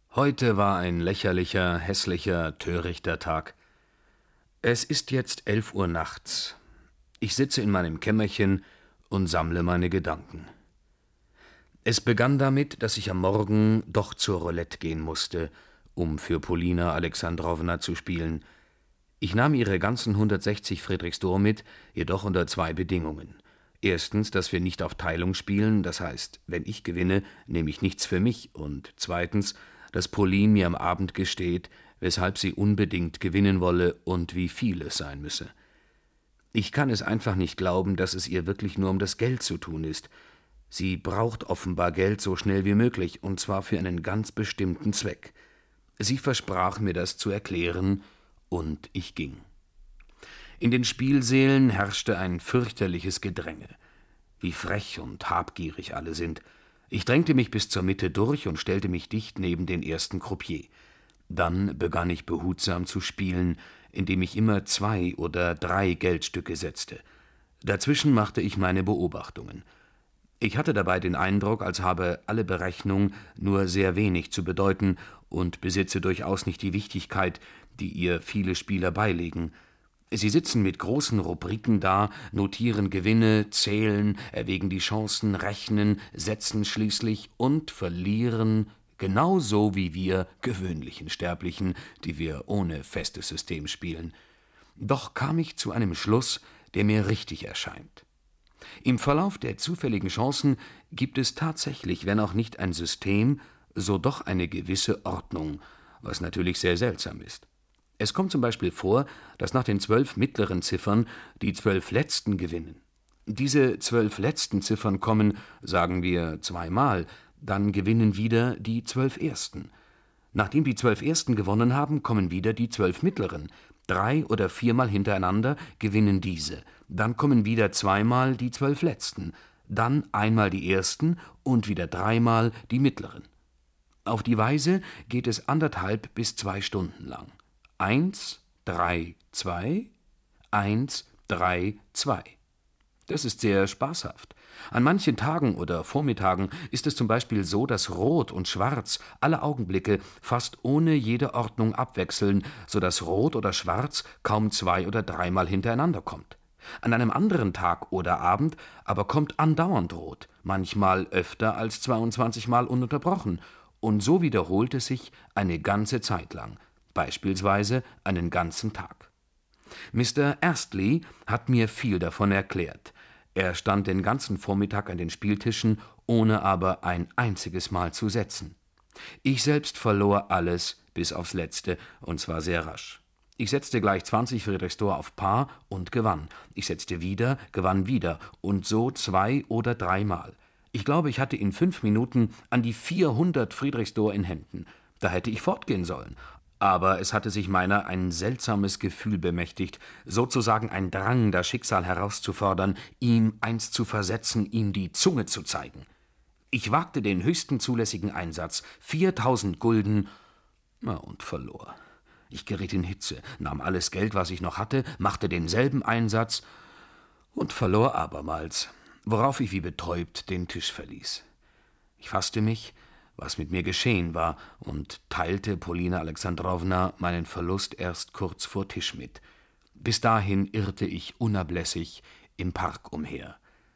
Heute war ein lächerlicher, hässlicher, törichter Tag. Es ist jetzt 11 Uhr nachts. Ich sitze in meinem Kämmerchen und sammle meine Gedanken. Es begann damit, dass ich am Morgen doch zur Roulette gehen musste, um für Polina Alexandrowna zu spielen. Ich nahm ihre ganzen 160 Friedrichsdor mit, jedoch unter 2 Bedingungen. Erstens, dass wir nicht auf Teilung spielen, das heißt, wenn ich gewinne, nehme ich nichts für mich, und zweitens, dass Pauline mir am Abend gesteht, weshalb sie unbedingt gewinnen wolle und wie viel es sein müsse. Ich kann es einfach nicht glauben, dass es ihr wirklich nur um das Geld zu tun ist. Sie braucht offenbar Geld so schnell wie möglich, und zwar für einen ganz bestimmten Zweck. Sie versprach mir das zu erklären, und ich ging. In den Spielsälen herrschte ein fürchterliches Gedränge. Wie frech und habgierig alle sind. Ich drängte mich bis zur Mitte durch und stellte mich dicht neben den ersten Croupier. Dann begann ich behutsam zu spielen, indem ich immer 2 oder 3 Geldstücke setzte. Dazwischen machte ich meine Beobachtungen. Ich hatte dabei den Eindruck, als habe alle Berechnung nur sehr wenig zu bedeuten und besitze durchaus nicht die Wichtigkeit, die ihr viele Spieler beilegen. Sie sitzen mit großen Rubriken da, notieren Gewinne, zählen, erwägen die Chancen, rechnen, setzen schließlich und verlieren, genauso wie wir gewöhnlichen Sterblichen, die wir ohne festes System spielen. Doch kam ich zu einem Schluss, der mir richtig erscheint. Im Verlauf der zufälligen Chancen gibt es tatsächlich, wenn auch nicht ein System, so doch eine gewisse Ordnung, was natürlich sehr seltsam ist. Es kommt zum Beispiel vor, dass nach den 12 mittleren Ziffern die 12 letzten gewinnen. Diese 12 letzten Ziffern kommen, sagen wir, 2-mal, dann gewinnen wieder die 12 ersten. Nachdem die 12 ersten gewonnen haben, kommen wieder die 12 mittleren. 3- oder 4-mal hintereinander gewinnen diese. Dann kommen wieder 2-mal die 12 letzten. Dann einmal die ersten und wieder 3-mal die mittleren. Auf die Weise geht es 1,5 bis 2 Stunden lang. 1, 3, 2, 1, 3, 2. Das ist sehr spaßhaft. An manchen Tagen oder Vormittagen ist es zum Beispiel so, dass Rot und Schwarz alle Augenblicke fast ohne jede Ordnung abwechseln, so dass Rot oder Schwarz kaum 2- oder 3-mal hintereinander kommt. An einem anderen Tag oder Abend aber kommt andauernd Rot, manchmal öfter als 22-mal ununterbrochen, und so wiederholt es sich eine ganze Zeit lang. Beispielsweise einen ganzen Tag. Mr. Astley hat mir viel davon erklärt. Er stand den ganzen Vormittag an den Spieltischen, ohne aber ein einziges Mal zu setzen. Ich selbst verlor alles bis aufs Letzte, und zwar sehr rasch. Ich setzte gleich 20 Friedrichsdor auf Paar und gewann. Ich setzte wieder, gewann wieder, und so 2- oder 3-mal. Ich glaube, ich hatte in 5 Minuten an die 400 Friedrichsdor in Händen. Da hätte ich fortgehen sollen. Aber es hatte sich meiner ein seltsames Gefühl bemächtigt, sozusagen ein Drang, das Schicksal herauszufordern, ihm eins zu versetzen, ihm die Zunge zu zeigen. Ich wagte den höchsten zulässigen Einsatz, 4.000 Gulden, und verlor. Ich geriet in Hitze, nahm alles Geld, was ich noch hatte, machte denselben Einsatz und verlor abermals, worauf ich wie betäubt den Tisch verließ. Ich fasste mich, was mit mir geschehen war, und teilte Polina Alexandrowna meinen Verlust erst kurz vor Tisch mit. Bis dahin irrte ich unablässig im Park umher.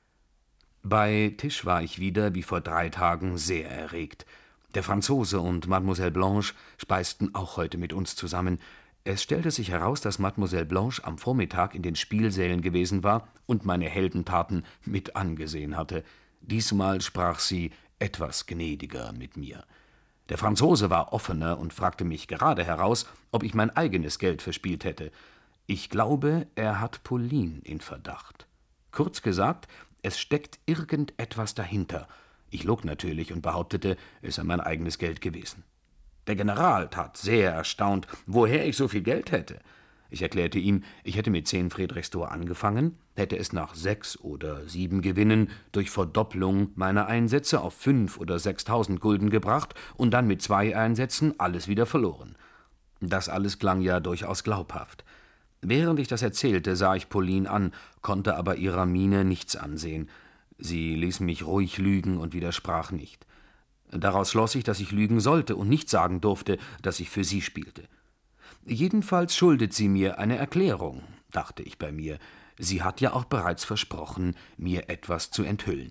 Bei Tisch war ich wieder, wie vor 3 Tagen, sehr erregt. Der Franzose und Mademoiselle Blanche speisten auch heute mit uns zusammen. Es stellte sich heraus, dass Mademoiselle Blanche am Vormittag in den Spielsälen gewesen war und meine Heldentaten mit angesehen hatte. Diesmal sprach sie etwas gnädiger mit mir. Der Franzose war offener und fragte mich gerade heraus, ob ich mein eigenes Geld verspielt hätte. Ich glaube, er hat Pauline in Verdacht. Kurz gesagt, es steckt irgendetwas dahinter. Ich log natürlich und behauptete, es sei mein eigenes Geld gewesen. Der General tat sehr erstaunt, woher ich so viel Geld hätte. Ich erklärte ihm, ich hätte mit 10 Friedrichsdor angefangen, hätte es nach 6 oder 7 Gewinnen durch Verdopplung meiner Einsätze auf 5.000 oder 6.000 Gulden gebracht und dann mit 2 Einsätzen alles wieder verloren. Das alles klang ja durchaus glaubhaft. Während ich das erzählte, sah ich Pauline an, konnte aber ihrer Miene nichts ansehen. Sie ließ mich ruhig lügen und widersprach nicht. Daraus schloss ich, dass ich lügen sollte und nicht sagen durfte, dass ich für sie spielte. Jedenfalls schuldet sie mir eine Erklärung, dachte ich bei mir. Sie hat ja auch bereits versprochen, mir etwas zu enthüllen.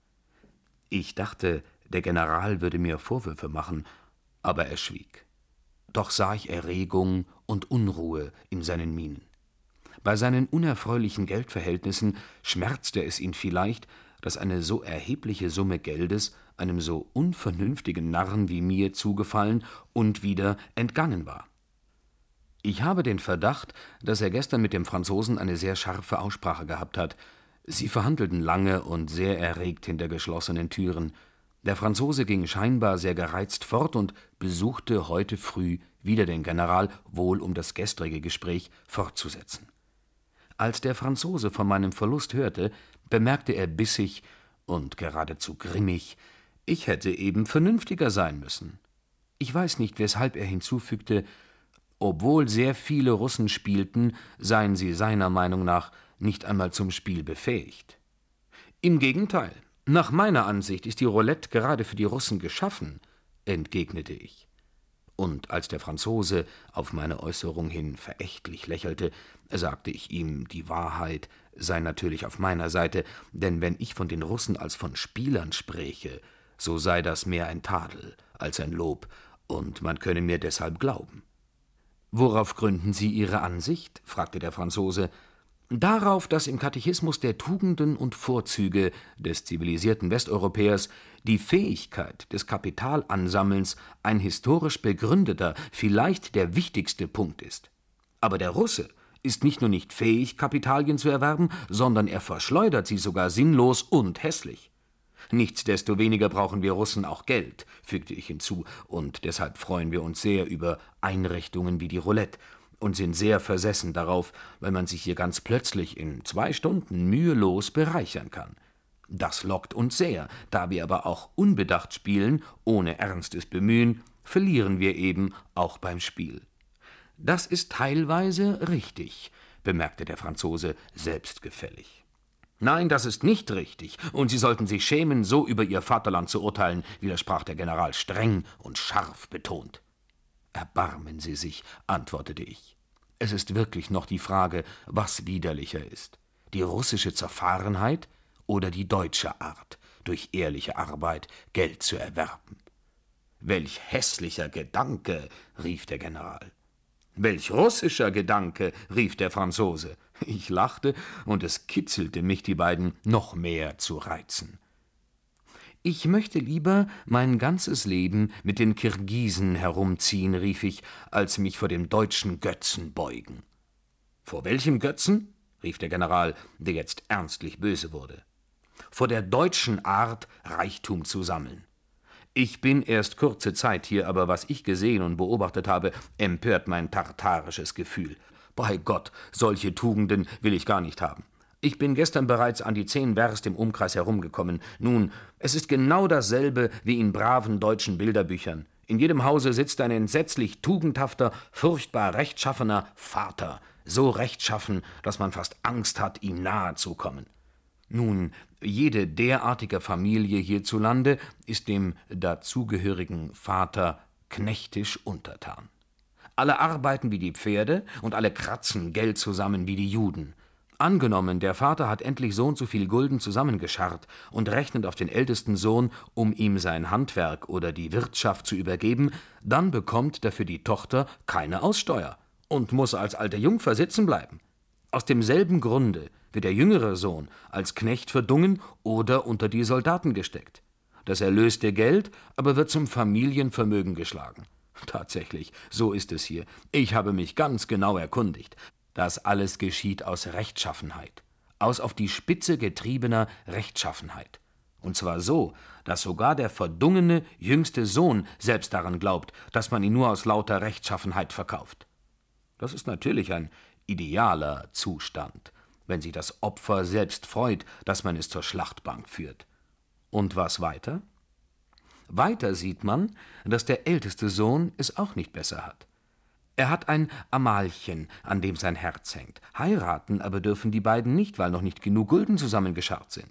Ich dachte, der General würde mir Vorwürfe machen, aber er schwieg. Doch sah ich Erregung und Unruhe in seinen Mienen. Bei seinen unerfreulichen Geldverhältnissen schmerzte es ihn vielleicht, dass eine so erhebliche Summe Geldes einem so unvernünftigen Narren wie mir zugefallen und wieder entgangen war. Ich habe den Verdacht, dass er gestern mit dem Franzosen eine sehr scharfe Aussprache gehabt hat. Sie verhandelten lange und sehr erregt hinter geschlossenen Türen. Der Franzose ging scheinbar sehr gereizt fort und besuchte heute früh wieder den General, wohl um das gestrige Gespräch fortzusetzen. Als der Franzose von meinem Verlust hörte, bemerkte er bissig und geradezu grimmig, ich hätte eben vernünftiger sein müssen. Ich weiß nicht, weshalb er hinzufügte, obwohl sehr viele Russen spielten, seien sie seiner Meinung nach nicht einmal zum Spiel befähigt. Im Gegenteil, nach meiner Ansicht ist die Roulette gerade für die Russen geschaffen, entgegnete ich. Und als der Franzose auf meine Äußerung hin verächtlich lächelte, sagte ich ihm, die Wahrheit sei natürlich auf meiner Seite, denn wenn ich von den Russen als von Spielern spräche, so sei das mehr ein Tadel als ein Lob, und man könne mir deshalb glauben. »Worauf gründen Sie Ihre Ansicht?« fragte der Franzose. »Darauf, dass im Katechismus der Tugenden und Vorzüge des zivilisierten Westeuropäers die Fähigkeit des Kapitalansammelns ein historisch begründeter, vielleicht der wichtigste Punkt ist. Aber der Russe ist nicht nur nicht fähig, Kapitalien zu erwerben, sondern er verschleudert sie sogar sinnlos und hässlich. Nichtsdestoweniger brauchen wir Russen auch Geld«, fügte ich hinzu, und deshalb freuen wir uns sehr über Einrichtungen wie die Roulette und sind sehr versessen darauf, weil man sich hier ganz plötzlich in 2 Stunden mühelos bereichern kann. Das lockt uns sehr, da wir aber auch unbedacht spielen, ohne ernstes Bemühen, verlieren wir eben auch beim Spiel. »Das ist teilweise richtig«, bemerkte der Franzose selbstgefällig. »Nein, das ist nicht richtig, und Sie sollten sich schämen, so über Ihr Vaterland zu urteilen«, widersprach der General streng und scharf betont. »Erbarmen Sie sich«, antwortete ich. »Es ist wirklich noch die Frage, was widerlicher ist, die russische Zerfahrenheit oder die deutsche Art, durch ehrliche Arbeit Geld zu erwerben.« »Welch hässlicher Gedanke«, rief der General. »Welch russischer Gedanke«, rief der Franzose. Ich lachte, und es kitzelte mich, die beiden noch mehr zu reizen. »Ich möchte lieber mein ganzes Leben mit den Kirgisen herumziehen«, rief ich, »als mich vor dem deutschen Götzen beugen.« »Vor welchem Götzen?« rief der General, der jetzt ernstlich böse wurde. »Vor der deutschen Art, Reichtum zu sammeln. Ich bin erst kurze Zeit hier, aber was ich gesehen und beobachtet habe, empört mein tartarisches Gefühl. Bei Gott, solche Tugenden will ich gar nicht haben. Ich bin gestern bereits an die 10 Werst im Umkreis herumgekommen. Nun, es ist genau dasselbe wie in braven deutschen Bilderbüchern. In jedem Hause sitzt ein entsetzlich tugendhafter, furchtbar rechtschaffener Vater, so rechtschaffen, dass man fast Angst hat, ihm nahe zu kommen. Nun, jede derartige Familie hierzulande ist dem dazugehörigen Vater knechtisch untertan. Alle arbeiten wie die Pferde und alle kratzen Geld zusammen wie die Juden. Angenommen, der Vater hat endlich so und so viel Gulden zusammengescharrt und rechnet auf den ältesten Sohn, um ihm sein Handwerk oder die Wirtschaft zu übergeben, dann bekommt dafür die Tochter keine Aussteuer und muss als alte Jungfer sitzen bleiben. Aus demselben Grunde wird der jüngere Sohn als Knecht verdungen oder unter die Soldaten gesteckt. Das erlöste Geld aber wird zum Familienvermögen geschlagen. Tatsächlich, so ist es hier. Ich habe mich ganz genau erkundigt. Das alles geschieht aus Rechtschaffenheit, aus auf die Spitze getriebener Rechtschaffenheit. Und zwar so, dass sogar der verdungene jüngste Sohn selbst daran glaubt, dass man ihn nur aus lauter Rechtschaffenheit verkauft. Das ist natürlich ein idealer Zustand, wenn sich das Opfer selbst freut, dass man es zur Schlachtbank führt. Und was weiter? Weiter sieht man, dass der älteste Sohn es auch nicht besser hat. Er hat ein Amalchen, an dem sein Herz hängt. Heiraten aber dürfen die beiden nicht, weil noch nicht genug Gulden zusammengescharrt sind.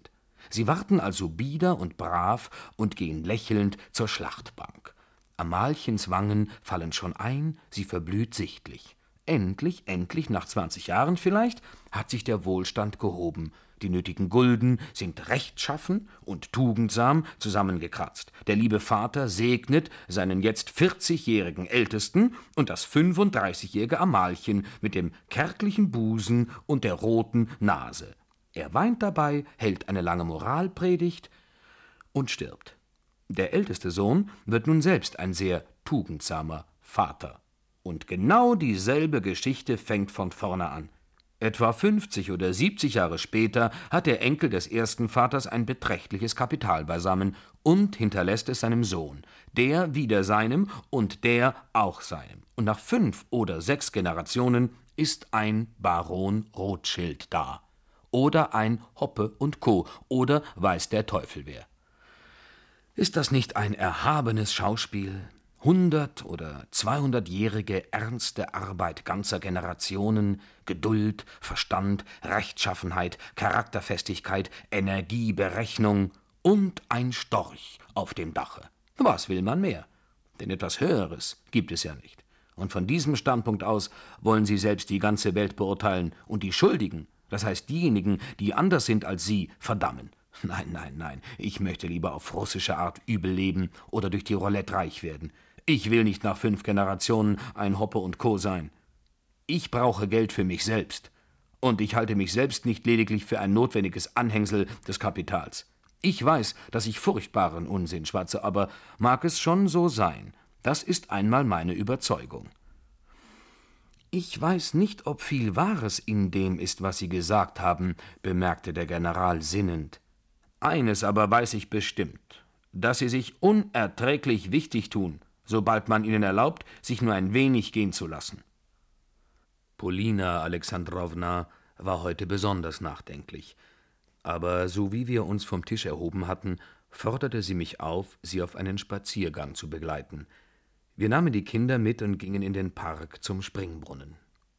Sie warten also bieder und brav und gehen lächelnd zur Schlachtbank. Amalchens Wangen fallen schon ein, sie verblüht sichtlich. Endlich, nach 20 Jahren vielleicht, hat sich der Wohlstand gehoben. Die nötigen Gulden sind rechtschaffen und tugendsam zusammengekratzt. Der liebe Vater segnet seinen jetzt 40-jährigen Ältesten und das 35-jährige Amalchen mit dem kärglichen Busen und der roten Nase. Er weint dabei, hält eine lange Moralpredigt und stirbt. Der älteste Sohn wird nun selbst ein sehr tugendsamer Vater. Und genau dieselbe Geschichte fängt von vorne an. Etwa 50 oder 70 Jahre später hat der Enkel des ersten Vaters ein beträchtliches Kapital beisammen und hinterlässt es seinem Sohn, der wieder seinem und der auch seinem. Und nach 5 oder 6 Generationen ist ein Baron Rothschild da. Oder ein Hoppe und Co. oder weiß der Teufel wer. Ist das nicht ein erhabenes Schauspiel? 100- oder 200-jährige ernste Arbeit ganzer Generationen, Geduld, Verstand, Rechtschaffenheit, Charakterfestigkeit, Energie, Berechnung und ein Storch auf dem Dache. Was will man mehr? Denn etwas Höheres gibt es ja nicht. Und von diesem Standpunkt aus wollen Sie selbst die ganze Welt beurteilen und die Schuldigen, das heißt diejenigen, die anders sind als Sie, verdammen. Nein, ich möchte lieber auf russische Art übel leben oder durch die Roulette reich werden. Ich will nicht nach 5 Generationen ein Hoppe und Co. sein. Ich brauche Geld für mich selbst. Und ich halte mich selbst nicht lediglich für ein notwendiges Anhängsel des Kapitals. Ich weiß, dass ich furchtbaren Unsinn schwatze, aber mag es schon so sein. Das ist einmal meine Überzeugung. »Ich weiß nicht, ob viel Wahres in dem ist, was Sie gesagt haben«, bemerkte der General sinnend. »Eines aber weiß ich bestimmt, dass Sie sich unerträglich wichtig tun, sobald man Ihnen erlaubt, sich nur ein wenig gehen zu lassen.« Polina Alexandrowna war heute besonders nachdenklich. Aber so wie wir uns vom Tisch erhoben hatten, forderte sie mich auf, sie auf einen Spaziergang zu begleiten. Wir nahmen die Kinder mit und gingen in den Park zum Springbrunnen.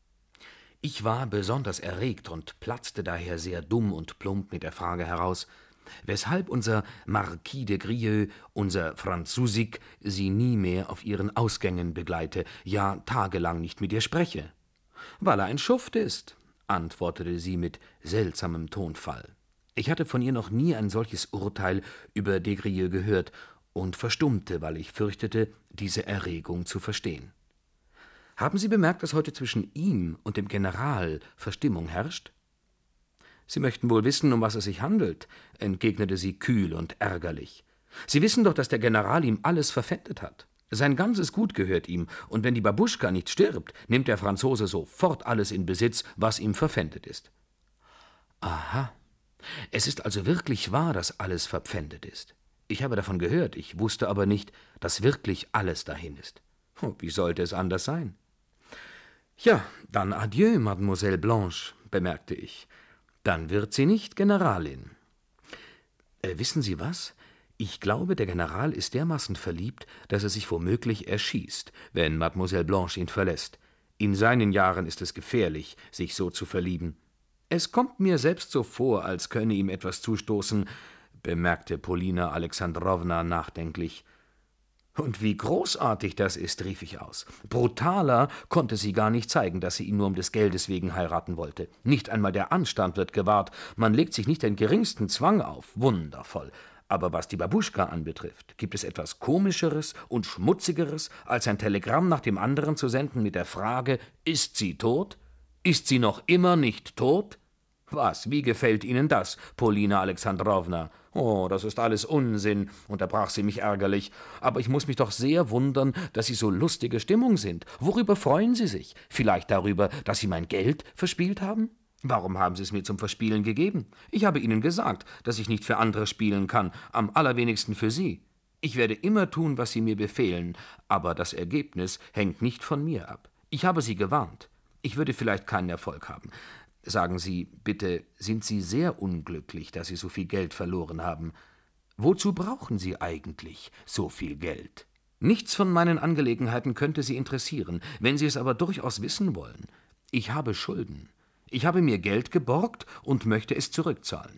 Ich war besonders erregt und platzte daher sehr dumm und plump mit der Frage heraus, weshalb unser Marquis de Grieux, unser Franzusik, sie nie mehr auf ihren Ausgängen begleite, ja tagelang nicht mit ihr spreche. »Weil er ein Schuft ist«, antwortete sie mit seltsamem Tonfall. Ich hatte von ihr noch nie ein solches Urteil über de Grieux gehört und verstummte, weil ich fürchtete, diese Erregung zu verstehen. »Haben Sie bemerkt, dass heute zwischen ihm und dem General Verstimmung herrscht?« »Sie möchten wohl wissen, um was es sich handelt«, entgegnete sie kühl und ärgerlich. »Sie wissen doch, dass der General ihm alles verpfändet hat. Sein ganzes Gut gehört ihm, und wenn die Babuschka nicht stirbt, nimmt der Franzose sofort alles in Besitz, was ihm verpfändet ist.« »Aha, es ist also wirklich wahr, dass alles verpfändet ist. Ich habe davon gehört, ich wusste aber nicht, dass wirklich alles dahin ist. Wie sollte es anders sein?« »Ja, dann adieu, Mademoiselle Blanche«, bemerkte ich. »Dann wird sie nicht Generalin.« »Wissen Sie was? Ich glaube, der General ist dermaßen verliebt, dass er sich womöglich erschießt, wenn Mademoiselle Blanche ihn verlässt. In seinen Jahren ist es gefährlich, sich so zu verlieben. Es kommt mir selbst so vor, als könne ihm etwas zustoßen«, bemerkte Polina Alexandrowna nachdenklich. »Und wie großartig das ist«, rief ich aus. »Brutaler konnte sie gar nicht zeigen, dass sie ihn nur um des Geldes wegen heiraten wollte. Nicht einmal der Anstand wird gewahrt, man legt sich nicht den geringsten Zwang auf. Wundervoll. Aber was die Babuschka anbetrifft, gibt es etwas Komischeres und Schmutzigeres, als ein Telegramm nach dem anderen zu senden mit der Frage, ist sie tot? Ist sie noch immer nicht tot? Was, wie gefällt Ihnen das, Polina Alexandrowna? Oh, das ist alles Unsinn«, unterbrach sie mich ärgerlich. »Aber ich muß mich doch sehr wundern, dass Sie so lustige Stimmung sind. Worüber freuen Sie sich? Vielleicht darüber, dass Sie mein Geld verspielt haben? Warum haben Sie es mir zum Verspielen gegeben? Ich habe Ihnen gesagt, dass ich nicht für andere spielen kann, am allerwenigsten für Sie. Ich werde immer tun, was Sie mir befehlen, aber das Ergebnis hängt nicht von mir ab. Ich habe Sie gewarnt. Ich würde vielleicht keinen Erfolg haben. Sagen Sie, bitte, sind Sie sehr unglücklich, dass Sie so viel Geld verloren haben? Wozu brauchen Sie eigentlich so viel Geld? Nichts von meinen Angelegenheiten könnte Sie interessieren, wenn Sie es aber durchaus wissen wollen. Ich habe Schulden. Ich habe mir Geld geborgt und möchte es zurückzahlen.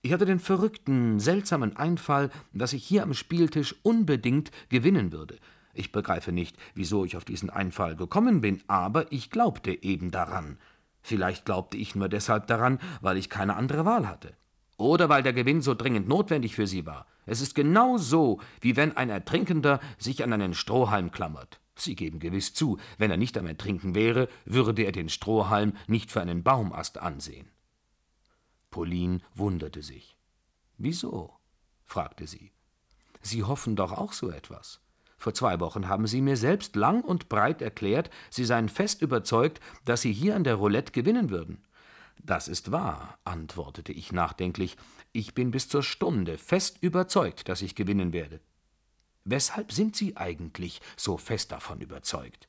Ich hatte den verrückten, seltsamen Einfall, dass ich hier am Spieltisch unbedingt gewinnen würde. Ich begreife nicht, wieso ich auf diesen Einfall gekommen bin, aber ich glaubte eben daran. Vielleicht glaubte ich nur deshalb daran, weil ich keine andere Wahl hatte. Oder weil der Gewinn so dringend notwendig für Sie war. Es ist genau so, wie wenn ein Ertrinkender sich an einen Strohhalm klammert. Sie geben gewiss zu, wenn er nicht am Ertrinken wäre, würde er den Strohhalm nicht für einen Baumast ansehen. Pauline wunderte sich. »Wieso?« fragte sie. »Sie hoffen doch auch so etwas. Vor 2 Wochen haben Sie mir selbst lang und breit erklärt, Sie seien fest überzeugt, dass Sie hier an der Roulette gewinnen würden.« »Das ist wahr«, antwortete ich nachdenklich. »Ich bin bis zur Stunde fest überzeugt, dass ich gewinnen werde.« »Weshalb sind Sie eigentlich so fest davon überzeugt?«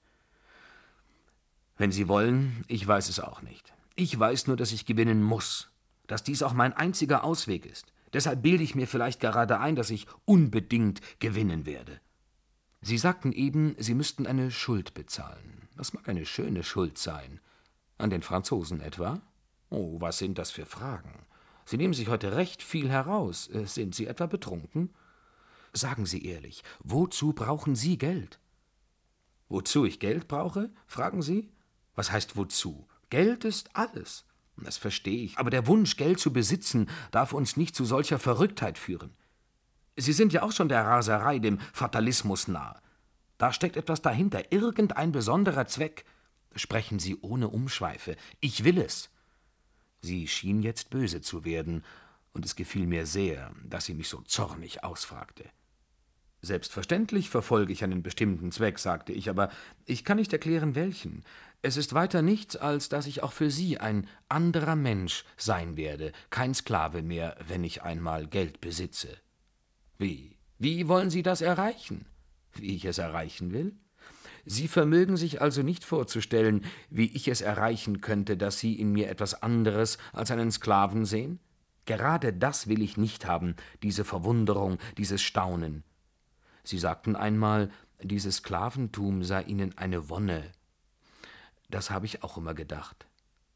»Wenn Sie wollen, ich weiß es auch nicht. Ich weiß nur, dass ich gewinnen muss, dass dies auch mein einziger Ausweg ist. Deshalb bilde ich mir vielleicht gerade ein, dass ich unbedingt gewinnen werde.« »Sie sagten eben, Sie müssten eine Schuld bezahlen. Das mag eine schöne Schuld sein. An den Franzosen etwa?« »Oh, was sind das für Fragen? Sie nehmen sich heute recht viel heraus. Sind Sie etwa betrunken?« »Sagen Sie ehrlich, wozu brauchen Sie Geld?« »Wozu ich Geld brauche?« fragen Sie. »Was heißt wozu? Geld ist alles.« »Das verstehe ich, aber der Wunsch, Geld zu besitzen, darf uns nicht zu solcher Verrücktheit führen. Sie sind ja auch schon der Raserei, dem Fatalismus nahe. Da steckt etwas dahinter, irgendein besonderer Zweck. Sprechen Sie ohne Umschweife. Ich will es.« Sie schien jetzt böse zu werden, und es gefiel mir sehr, dass sie mich so zornig ausfragte. »Selbstverständlich verfolge ich einen bestimmten Zweck«, sagte ich, »aber ich kann nicht erklären, welchen. Es ist weiter nichts, als dass ich auch für Sie ein anderer Mensch sein werde, kein Sklave mehr, wenn ich einmal Geld besitze.« »Wie? Wie wollen Sie das erreichen?« »Wie ich es erreichen will?« »Sie vermögen sich also nicht vorzustellen, wie ich es erreichen könnte, dass Sie in mir etwas anderes als einen Sklaven sehen? Gerade das will ich nicht haben, diese Verwunderung, dieses Staunen. Sie sagten einmal, dieses Sklaventum sei Ihnen eine Wonne. Das habe ich auch immer gedacht.«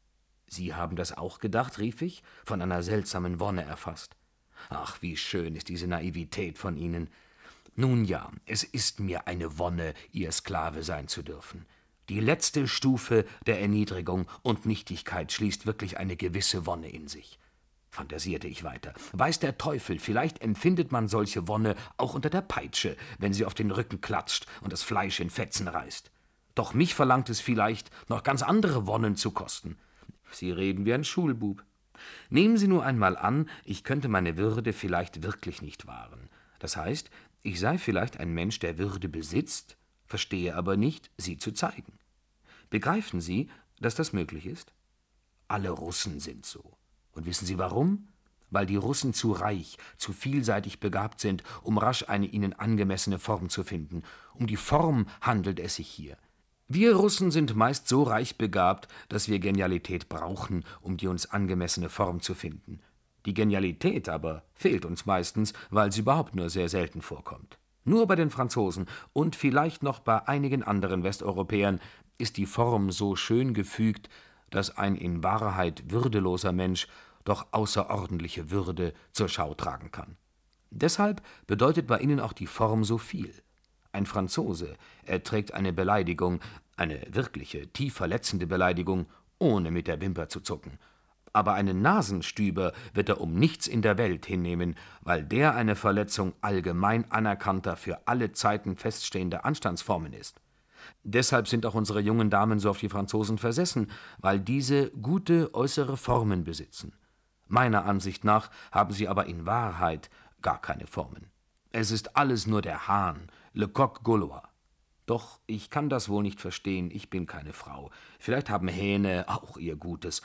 »Sie haben das auch gedacht?«, rief ich, von einer seltsamen Wonne erfasst. »Ach, wie schön ist diese Naivität von Ihnen. Nun ja, es ist mir eine Wonne, Ihr Sklave sein zu dürfen. Die letzte Stufe der Erniedrigung und Nichtigkeit schließt wirklich eine gewisse Wonne in sich.« Fantasierte ich weiter. »Weiß der Teufel, vielleicht empfindet man solche Wonne auch unter der Peitsche, wenn sie auf den Rücken klatscht und das Fleisch in Fetzen reißt. Doch mich verlangt es vielleicht, noch ganz andere Wonnen zu kosten.« »Sie reden wie ein Schulbub. Nehmen Sie nur einmal an, ich könnte meine Würde vielleicht wirklich nicht wahren. Das heißt, ich sei vielleicht ein Mensch, der Würde besitzt, verstehe aber nicht, sie zu zeigen. Begreifen Sie, dass das möglich ist? Alle Russen sind so. Und wissen Sie warum? Weil die Russen zu reich, zu vielseitig begabt sind, um rasch eine ihnen angemessene Form zu finden. Um die Form handelt es sich hier. Wir Russen sind meist so reich begabt, dass wir Genialität brauchen, um die uns angemessene Form zu finden. Die Genialität aber fehlt uns meistens, weil sie überhaupt nur sehr selten vorkommt. Nur bei den Franzosen und vielleicht noch bei einigen anderen Westeuropäern ist die Form so schön gefügt, dass ein in Wahrheit würdeloser Mensch doch außerordentliche Würde zur Schau tragen kann. Deshalb bedeutet bei ihnen auch die Form so viel. Ein Franzose erträgt eine Beleidigung, eine wirkliche, tief verletzende Beleidigung, ohne mit der Wimper zu zucken. Aber einen Nasenstüber wird er um nichts in der Welt hinnehmen, weil der eine Verletzung allgemein anerkannter, für alle Zeiten feststehender Anstandsformen ist. Deshalb sind auch unsere jungen Damen so auf die Franzosen versessen, weil diese gute äußere Formen besitzen. Meiner Ansicht nach haben sie aber in Wahrheit gar keine Formen. Es ist alles nur der Hahn, le coq gaulois. Doch ich kann das wohl nicht verstehen, ich bin keine Frau. Vielleicht haben Hähne auch ihr Gutes.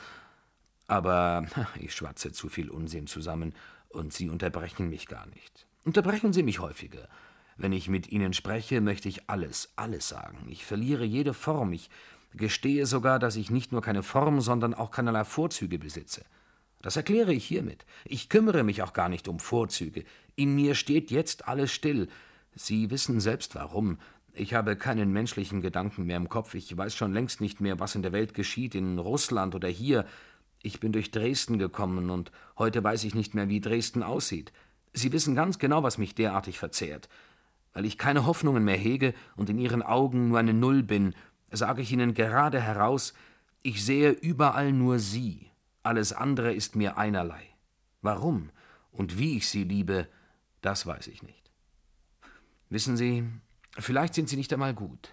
Aber ich schwatze zu viel Unsinn zusammen, und Sie unterbrechen mich gar nicht. Unterbrechen Sie mich häufiger. Wenn ich mit Ihnen spreche, möchte ich alles sagen. Ich verliere jede Form. Ich gestehe sogar, dass ich nicht nur keine Form, sondern auch keinerlei Vorzüge besitze. Das erkläre ich hiermit. Ich kümmere mich auch gar nicht um Vorzüge. In mir steht jetzt alles still. Sie wissen selbst warum. Ich habe keinen menschlichen Gedanken mehr im Kopf. Ich weiß schon längst nicht mehr, was in der Welt geschieht, in Russland oder hier. Ich bin durch Dresden gekommen und heute weiß ich nicht mehr, wie Dresden aussieht. Sie wissen ganz genau, was mich derartig verzehrt. Weil ich keine Hoffnungen mehr hege und in Ihren Augen nur eine Null bin, sage ich Ihnen gerade heraus, ich sehe überall nur Sie. Alles andere ist mir einerlei. Warum und wie ich Sie liebe, das weiß ich nicht. Wissen Sie, vielleicht sind Sie nicht einmal gut.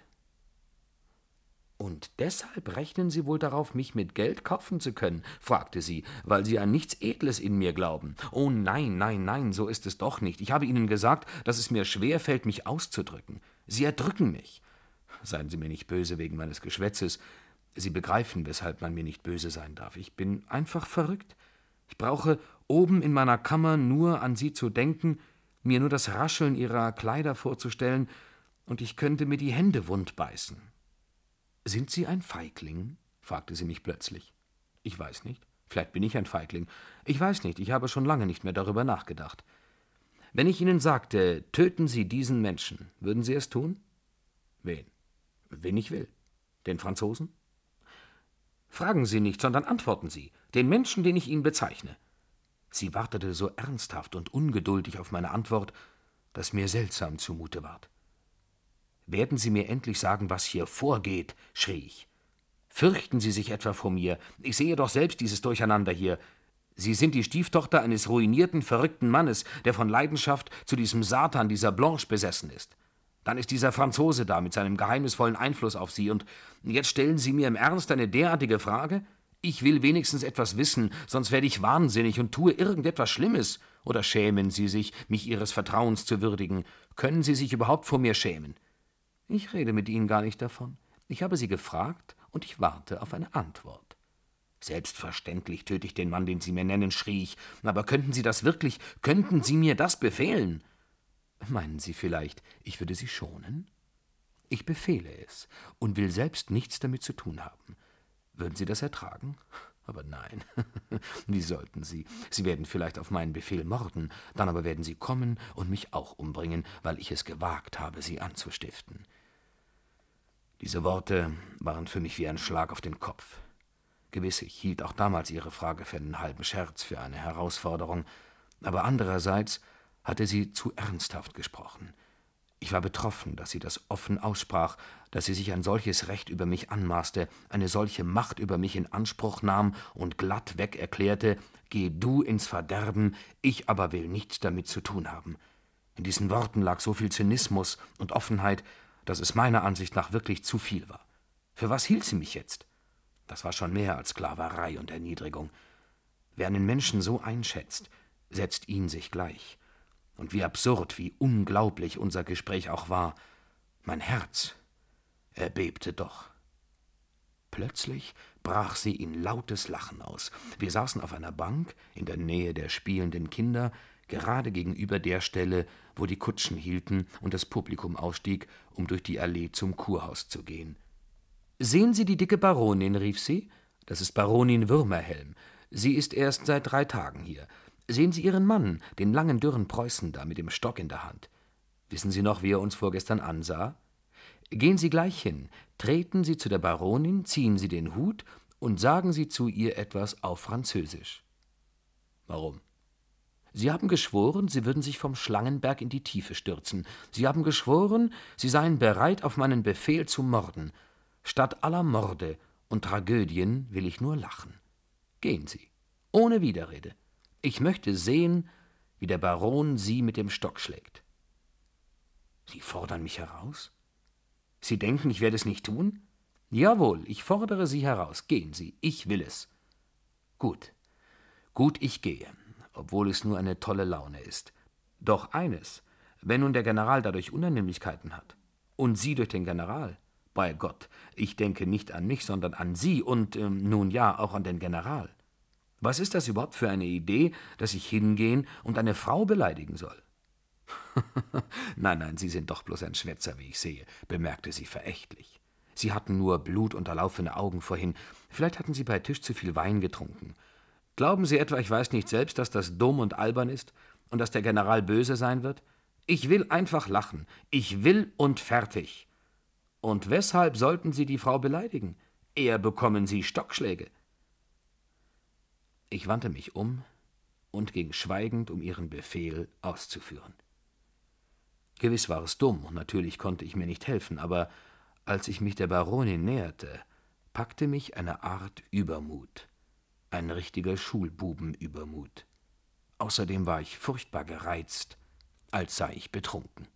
»Und deshalb rechnen Sie wohl darauf, mich mit Geld kaufen zu können?« fragte sie, »weil Sie an nichts Edles in mir glauben.« »Oh nein, nein, nein, so ist es doch nicht. Ich habe Ihnen gesagt, dass es mir schwer fällt, mich auszudrücken. Sie erdrücken mich. Seien Sie mir nicht böse wegen meines Geschwätzes. Sie begreifen, weshalb man mir nicht böse sein darf. Ich bin einfach verrückt. Ich brauche oben in meiner Kammer nur an Sie zu denken, mir nur das Rascheln Ihrer Kleider vorzustellen, und ich könnte mir die Hände wund beißen.« »Sind Sie ein Feigling?« fragte sie mich plötzlich. »Ich weiß nicht. Vielleicht bin ich ein Feigling. Ich weiß nicht, ich habe schon lange nicht mehr darüber nachgedacht. Wenn ich Ihnen sagte, töten Sie diesen Menschen, würden Sie es tun?« »Wen?« »Wen ich will. Den Franzosen?« »Fragen Sie nicht, sondern antworten Sie. Den Menschen, den ich Ihnen bezeichne.« Sie wartete so ernsthaft und ungeduldig auf meine Antwort, dass mir seltsam zumute ward. »Werden Sie mir endlich sagen, was hier vorgeht?« schrie ich. »Fürchten Sie sich etwa vor mir? Ich sehe doch selbst dieses Durcheinander hier. Sie sind die Stieftochter eines ruinierten, verrückten Mannes, der von Leidenschaft zu diesem Satan, dieser Blanche, besessen ist. Dann ist dieser Franzose da mit seinem geheimnisvollen Einfluss auf Sie, und jetzt stellen Sie mir im Ernst eine derartige Frage? Ich will wenigstens etwas wissen, sonst werde ich wahnsinnig und tue irgendetwas Schlimmes. Oder schämen Sie sich, mich Ihres Vertrauens zu würdigen? Können Sie sich überhaupt vor mir schämen?« »Ich rede mit Ihnen gar nicht davon. Ich habe Sie gefragt, und ich warte auf eine Antwort.« »Selbstverständlich töte ich den Mann, den Sie mir nennen«, schrie ich. »Aber könnten Sie das wirklich? Könnten Sie mir das befehlen?« »Meinen Sie vielleicht, ich würde Sie schonen?« »Ich befehle es und will selbst nichts damit zu tun haben. Würden Sie das ertragen?« »Aber nein, wie sollten Sie? Sie werden vielleicht auf meinen Befehl morden, dann aber werden Sie kommen und mich auch umbringen, weil ich es gewagt habe, Sie anzustiften.« Diese Worte waren für mich wie ein Schlag auf den Kopf. Gewiss, ich hielt auch damals Ihre Frage für einen halben Scherz, für eine Herausforderung, aber andererseits hatte sie zu ernsthaft gesprochen. Ich war betroffen, dass sie das offen aussprach, dass sie sich ein solches Recht über mich anmaßte, eine solche Macht über mich in Anspruch nahm und glatt weg erklärte, »Geh du ins Verderben, ich aber will nichts damit zu tun haben.« In diesen Worten lag so viel Zynismus und Offenheit, dass es meiner Ansicht nach wirklich zu viel war. Für was hielt sie mich jetzt? Das war schon mehr als Sklaverei und Erniedrigung. Wer einen Menschen so einschätzt, setzt ihn sich gleich. Und wie absurd, wie unglaublich unser Gespräch auch war, mein Herz erbebte doch. Plötzlich brach sie in lautes Lachen aus. Wir saßen auf einer Bank in der Nähe der spielenden Kinder, gerade gegenüber der Stelle, wo die Kutschen hielten und das Publikum ausstieg, um durch die Allee zum Kurhaus zu gehen. »Sehen Sie die dicke Baronin«, rief sie. »Das ist Baronin Würmerhelm. Sie ist erst seit 3 Tagen hier. Sehen Sie Ihren Mann, den langen, dürren Preußen da mit dem Stock in der Hand. Wissen Sie noch, wie er uns vorgestern ansah? Gehen Sie gleich hin, treten Sie zu der Baronin, ziehen Sie den Hut und sagen Sie zu ihr etwas auf Französisch.« »Warum?« »Sie haben geschworen, Sie würden sich vom Schlangenberg in die Tiefe stürzen. Sie haben geschworen, Sie seien bereit, auf meinen Befehl zu morden. Statt aller Morde und Tragödien will ich nur lachen. Gehen Sie, ohne Widerrede. Ich möchte sehen, wie der Baron Sie mit dem Stock schlägt.« »Sie fordern mich heraus? Sie denken, ich werde es nicht tun? Jawohl, ich fordere Sie heraus. Gehen Sie, ich will es.« »Gut, gut, ich gehe, obwohl es nur eine tolle Laune ist. Doch eines, wenn nun der General dadurch Unannehmlichkeiten hat, und Sie durch den General, bei Gott, ich denke nicht an mich, sondern an Sie und, nun ja, auch an den General. Was ist das überhaupt für eine Idee, dass ich hingehen und eine Frau beleidigen soll?« »Nein, nein, Sie sind doch bloß ein Schwätzer, wie ich sehe«, bemerkte sie verächtlich. »Sie hatten nur blutunterlaufene Augen vorhin. Vielleicht hatten Sie bei Tisch zu viel Wein getrunken. Glauben Sie etwa, ich weiß nicht selbst, dass das dumm und albern ist und dass der General böse sein wird? Ich will einfach lachen. Ich will und fertig. Und weshalb sollten Sie die Frau beleidigen? Eher bekommen Sie Stockschläge.« Ich wandte mich um und ging schweigend, um ihren Befehl auszuführen. Gewiss war es dumm, und natürlich konnte ich mir nicht helfen, aber als ich mich der Baronin näherte, packte mich eine Art Übermut, ein richtiger Schulbubenübermut. Außerdem war ich furchtbar gereizt, als sei ich betrunken.